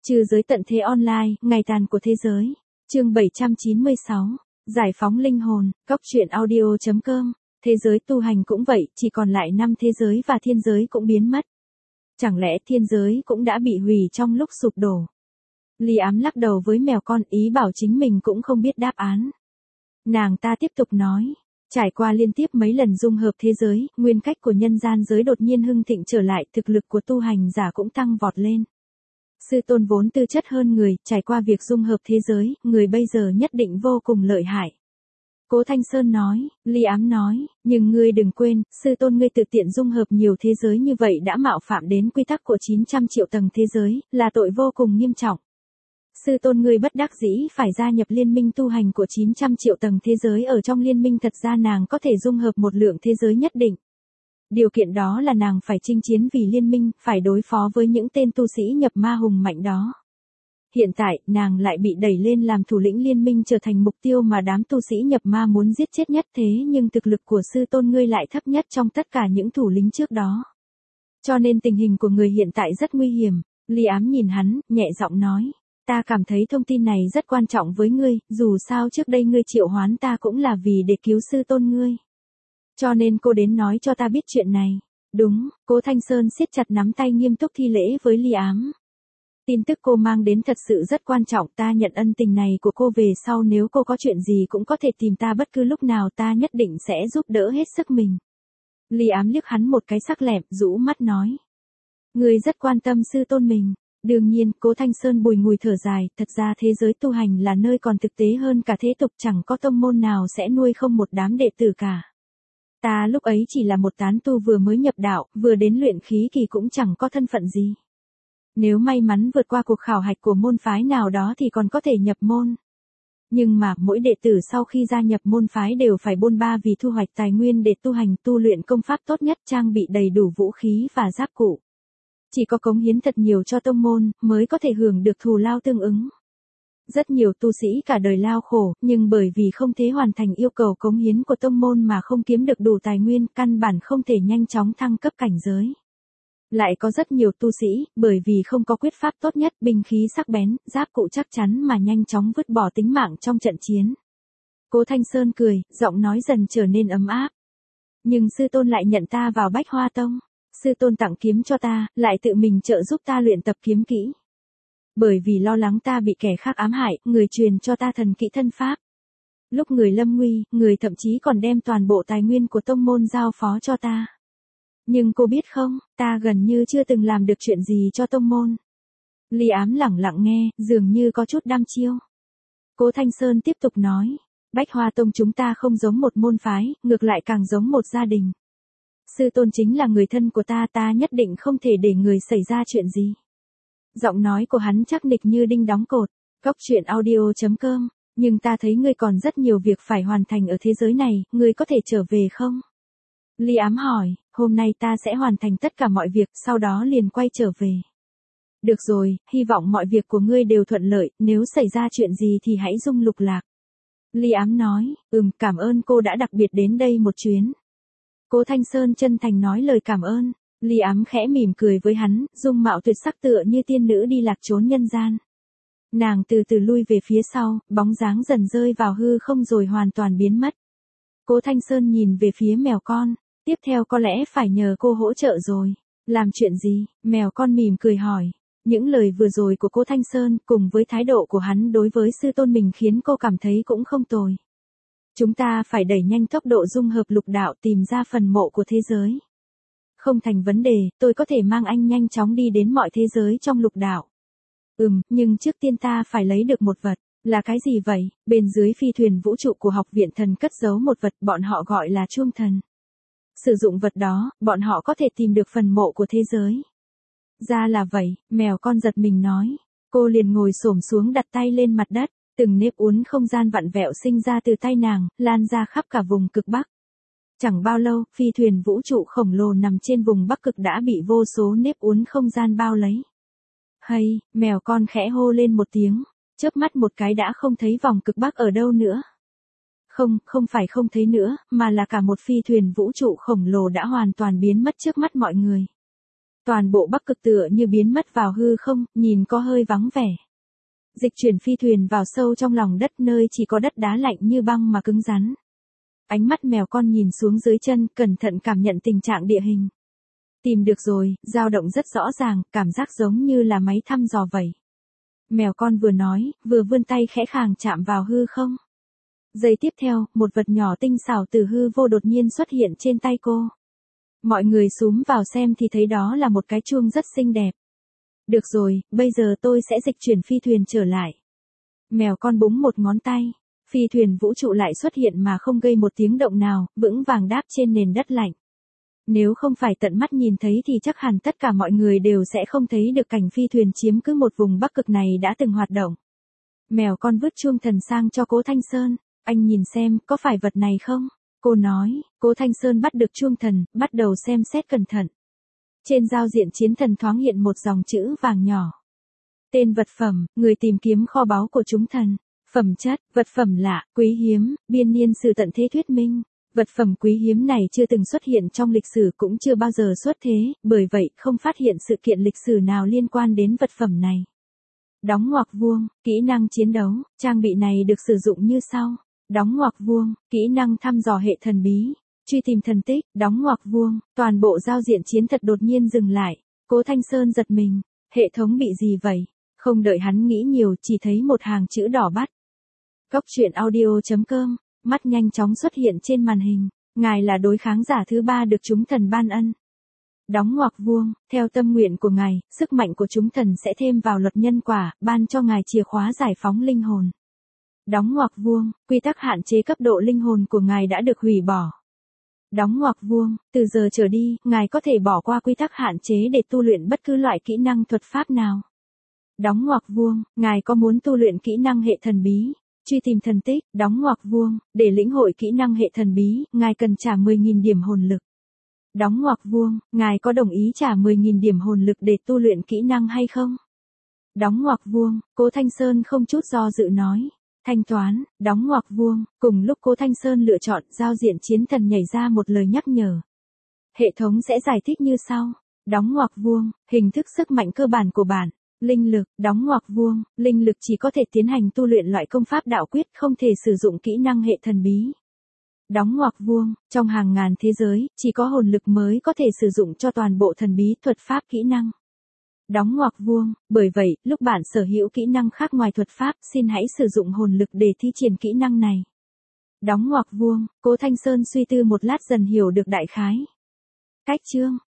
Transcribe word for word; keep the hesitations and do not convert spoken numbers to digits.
Trừ giới tận thế online, ngày tàn của thế giới. Chương bảy trăm chín mươi sáu. Giải phóng linh hồn, góc truyện audio chấm com. Thế giới tu hành cũng vậy, chỉ còn lại năm thế giới và thiên giới cũng biến mất. Chẳng lẽ thiên giới cũng đã bị hủy trong lúc sụp đổ? Ly Ám lắc đầu với mèo con, ý bảo chính mình cũng không biết đáp án. Nàng ta tiếp tục nói. Trải qua liên tiếp mấy lần dung hợp thế giới, nguyên cách của nhân gian giới đột nhiên hưng thịnh trở lại, thực lực của tu hành giả cũng tăng vọt lên. Sư tôn vốn tư chất hơn người, trải qua việc dung hợp thế giới, người bây giờ nhất định vô cùng lợi hại. Cố Thanh Sơn nói, Ly Ám nói, nhưng ngươi đừng quên, sư tôn ngươi tự tiện dung hợp nhiều thế giới như vậy đã mạo phạm đến quy tắc của chín trăm triệu tầng thế giới, là tội vô cùng nghiêm trọng. Sư tôn ngươi bất đắc dĩ phải gia nhập liên minh tu hành của chín trăm triệu tầng thế giới, ở trong liên minh thật ra nàng có thể dung hợp một lượng thế giới nhất định. Điều kiện đó là nàng phải chinh chiến vì liên minh, phải đối phó với những tên tu sĩ nhập ma hùng mạnh đó. Hiện tại, nàng lại bị đẩy lên làm thủ lĩnh liên minh, trở thành mục tiêu mà đám tu sĩ nhập ma muốn giết chết nhất, thế nhưng thực lực của sư tôn ngươi lại thấp nhất trong tất cả những thủ lĩnh trước đó. Cho nên tình hình của người hiện tại rất nguy hiểm. Ly Ám nhìn hắn, nhẹ giọng nói. Ta cảm thấy thông tin này rất quan trọng với ngươi, dù sao trước đây ngươi triệu hoán ta cũng là vì để cứu sư tôn ngươi. Cho nên cô đến nói cho ta biết chuyện này. Đúng, Cố Thanh Sơn siết chặt nắm tay nghiêm túc thi lễ với Ly Ám. Tin tức cô mang đến thật sự rất quan trọng, ta nhận ân tình này của cô, về sau nếu cô có chuyện gì cũng có thể tìm ta bất cứ lúc nào, ta nhất định sẽ giúp đỡ hết sức mình. Ly Ám liếc hắn một cái sắc lẹm, rũ mắt nói. Người rất quan tâm sư tôn mình. Đương nhiên, Cố Thanh Sơn bùi ngùi thở dài, thật ra thế giới tu hành là nơi còn thực tế hơn cả thế tục, chẳng có tông môn nào sẽ nuôi không một đám đệ tử cả. Ta lúc ấy chỉ là một tán tu vừa mới nhập đạo, vừa đến luyện khí kỳ, cũng chẳng có thân phận gì. Nếu may mắn vượt qua cuộc khảo hạch của môn phái nào đó thì còn có thể nhập môn. Nhưng mà, mỗi đệ tử sau khi gia nhập môn phái đều phải bôn ba vì thu hoạch tài nguyên để tu hành, tu luyện công pháp tốt nhất, trang bị đầy đủ vũ khí và giáp cụ. Chỉ có cống hiến thật nhiều cho tông môn, mới có thể hưởng được thù lao tương ứng. Rất nhiều tu sĩ cả đời lao khổ, nhưng bởi vì không thể hoàn thành yêu cầu cống hiến của tông môn mà không kiếm được đủ tài nguyên, căn bản không thể nhanh chóng thăng cấp cảnh giới. Lại có rất nhiều tu sĩ, bởi vì không có quyết pháp tốt nhất, binh khí sắc bén, giáp cụ chắc chắn mà nhanh chóng vứt bỏ tính mạng trong trận chiến. Cố Thanh Sơn cười, giọng nói dần trở nên ấm áp. Nhưng sư tôn lại nhận ta vào Bách Hoa Tông. Sư tôn tặng kiếm cho ta, lại tự mình trợ giúp ta luyện tập kiếm kỹ. Bởi vì lo lắng ta bị kẻ khác ám hại, người truyền cho ta thần kỹ thân pháp. Lúc người lâm nguy, người thậm chí còn đem toàn bộ tài nguyên của tông môn giao phó cho ta. Nhưng cô biết không, ta gần như chưa từng làm được chuyện gì cho tông môn. Ly Ám lẳng lặng nghe, dường như có chút đăm chiêu. Cố Thanh Sơn tiếp tục nói, Bách Hoa Tông chúng ta không giống một môn phái, ngược lại càng giống một gia đình. Sư tôn chính là người thân của ta, ta nhất định không thể để người xảy ra chuyện gì. Giọng nói của hắn chắc nịch như đinh đóng cột. Góc truyện audio chấm com. Nhưng ta thấy ngươi còn rất nhiều việc phải hoàn thành ở thế giới này, ngươi có thể trở về không? Ly Ám hỏi, hôm nay ta sẽ hoàn thành tất cả mọi việc, sau đó liền quay trở về. Được rồi, hy vọng mọi việc của ngươi đều thuận lợi, nếu xảy ra chuyện gì thì hãy dung lục lạc. Ly Ám nói, ừm, cảm ơn cô đã đặc biệt đến đây một chuyến. Cố Thanh Sơn chân thành nói lời cảm ơn. Ly Ám khẽ mỉm cười với hắn, dung mạo tuyệt sắc tựa như tiên nữ đi lạc trốn nhân gian. Nàng từ từ lui về phía sau, bóng dáng dần rơi vào hư không rồi hoàn toàn biến mất. Cố Thanh Sơn nhìn về phía mèo con, tiếp theo có lẽ phải nhờ cô hỗ trợ rồi. Làm chuyện gì? Mèo con mỉm cười hỏi. Những lời vừa rồi của Cố Thanh Sơn cùng với thái độ của hắn đối với sư tôn mình khiến cô cảm thấy cũng không tồi. Chúng ta phải đẩy nhanh tốc độ dung hợp lục đạo, tìm ra phần mộ của thế giới. Không thành vấn đề, tôi có thể mang anh nhanh chóng đi đến mọi thế giới trong lục đạo. Ừm, nhưng trước tiên ta phải lấy được một vật. Là cái gì vậy? Bên dưới phi thuyền vũ trụ của học viện thần cất giấu một vật, bọn họ gọi là chuông thần. Sử dụng vật đó, bọn họ có thể tìm được phần mộ của thế giới. Ra là vậy, mèo con giật mình nói. Cô liền ngồi xổm xuống đặt tay lên mặt đất. Từng nếp uốn không gian vặn vẹo sinh ra từ tay nàng, lan ra khắp cả vùng cực Bắc. Chẳng bao lâu, phi thuyền vũ trụ khổng lồ nằm trên vùng Bắc Cực đã bị vô số nếp uốn không gian bao lấy. Hay, mèo con khẽ hô lên một tiếng, chớp mắt một cái đã không thấy vòng cực Bắc ở đâu nữa. Không, không phải không thấy nữa, mà là cả một phi thuyền vũ trụ khổng lồ đã hoàn toàn biến mất trước mắt mọi người. Toàn bộ Bắc Cực tựa như biến mất vào hư không, nhìn có hơi vắng vẻ. Dịch chuyển phi thuyền vào sâu trong lòng đất nơi chỉ có đất đá lạnh như băng mà cứng rắn. Ánh mắt mèo con nhìn xuống dưới chân, cẩn thận cảm nhận tình trạng địa hình. Tìm được rồi, dao động rất rõ ràng, cảm giác giống như là máy thăm dò vậy. Mèo con vừa nói, vừa vươn tay khẽ khàng chạm vào hư không. Giây tiếp theo, một vật nhỏ tinh xảo từ hư vô đột nhiên xuất hiện trên tay cô. Mọi người xúm vào xem thì thấy đó là một cái chuông rất xinh đẹp. Được rồi, bây giờ tôi sẽ dịch chuyển phi thuyền trở lại. Mèo con búng một ngón tay. Phi thuyền vũ trụ lại xuất hiện mà không gây một tiếng động nào, vững vàng đáp trên nền đất lạnh. Nếu không phải tận mắt nhìn thấy thì chắc hẳn tất cả mọi người đều sẽ không thấy được cảnh phi thuyền chiếm cứ một vùng Bắc Cực này đã từng hoạt động. Mèo con vứt chuông thần sang cho Cố Thanh Sơn. Anh nhìn xem, có phải vật này không? Cô nói. Cố Thanh Sơn bắt được chuông thần, bắt đầu xem xét cẩn thận. Trên giao diện chiến thần thoáng hiện một dòng chữ vàng nhỏ. Tên vật phẩm, người tìm kiếm kho báu của chúng thần. Phẩm chất, vật phẩm lạ, quý hiếm, biên niên sử tận thế thuyết minh. Vật phẩm quý hiếm này chưa từng xuất hiện trong lịch sử cũng chưa bao giờ xuất thế, bởi vậy không phát hiện sự kiện lịch sử nào liên quan đến vật phẩm này. Đóng ngoặc vuông, kỹ năng chiến đấu, trang bị này được sử dụng như sau. Đóng ngoặc vuông, kỹ năng thăm dò hệ thần bí, truy tìm thần tích, đóng ngoặc vuông, toàn bộ giao diện chiến thật đột nhiên dừng lại. Cố Thanh Sơn giật mình, hệ thống bị gì vậy? Không đợi hắn nghĩ nhiều chỉ thấy một hàng chữ đỏ bắt. Cốc truyện audio chấm com, mắt nhanh chóng xuất hiện trên màn hình, ngài là đối kháng giả thứ ba được chúng thần ban ân. Đóng ngoặc vuông, theo tâm nguyện của ngài, sức mạnh của chúng thần sẽ thêm vào luật nhân quả, ban cho ngài chìa khóa giải phóng linh hồn. Đóng ngoặc vuông, quy tắc hạn chế cấp độ linh hồn của ngài đã được hủy bỏ. Đóng ngoặc vuông, từ giờ trở đi, ngài có thể bỏ qua quy tắc hạn chế để tu luyện bất cứ loại kỹ năng thuật pháp nào. Đóng ngoặc vuông, ngài có muốn tu luyện kỹ năng hệ thần bí, truy tìm thần tích, đóng ngoặc vuông, để lĩnh hội kỹ năng hệ thần bí, ngài cần trả mười nghìn điểm hồn lực. Đóng ngoặc vuông, ngài có đồng ý trả mười nghìn điểm hồn lực để tu luyện kỹ năng hay không? Đóng ngoặc vuông, Cố Thanh Sơn không chút do dự nói. Thanh toán, đóng ngoặc vuông, cùng lúc Cố Thanh Sơn lựa chọn, giao diện chiến thần nhảy ra một lời nhắc nhở. Hệ thống sẽ giải thích như sau. Đóng ngoặc vuông, hình thức sức mạnh cơ bản của bản. Linh lực, đóng ngoặc vuông, linh lực chỉ có thể tiến hành tu luyện loại công pháp đạo quyết, không thể sử dụng kỹ năng hệ thần bí. Đóng ngoặc vuông, trong hàng ngàn thế giới, chỉ có hồn lực mới có thể sử dụng cho toàn bộ thần bí thuật pháp kỹ năng. Đóng ngoặc vuông, bởi vậy, lúc bạn sở hữu kỹ năng khác ngoài thuật pháp, xin hãy sử dụng hồn lực để thi triển kỹ năng này. Đóng ngoặc vuông, Cố Thanh Sơn suy tư một lát dần hiểu được đại khái. Cách chương,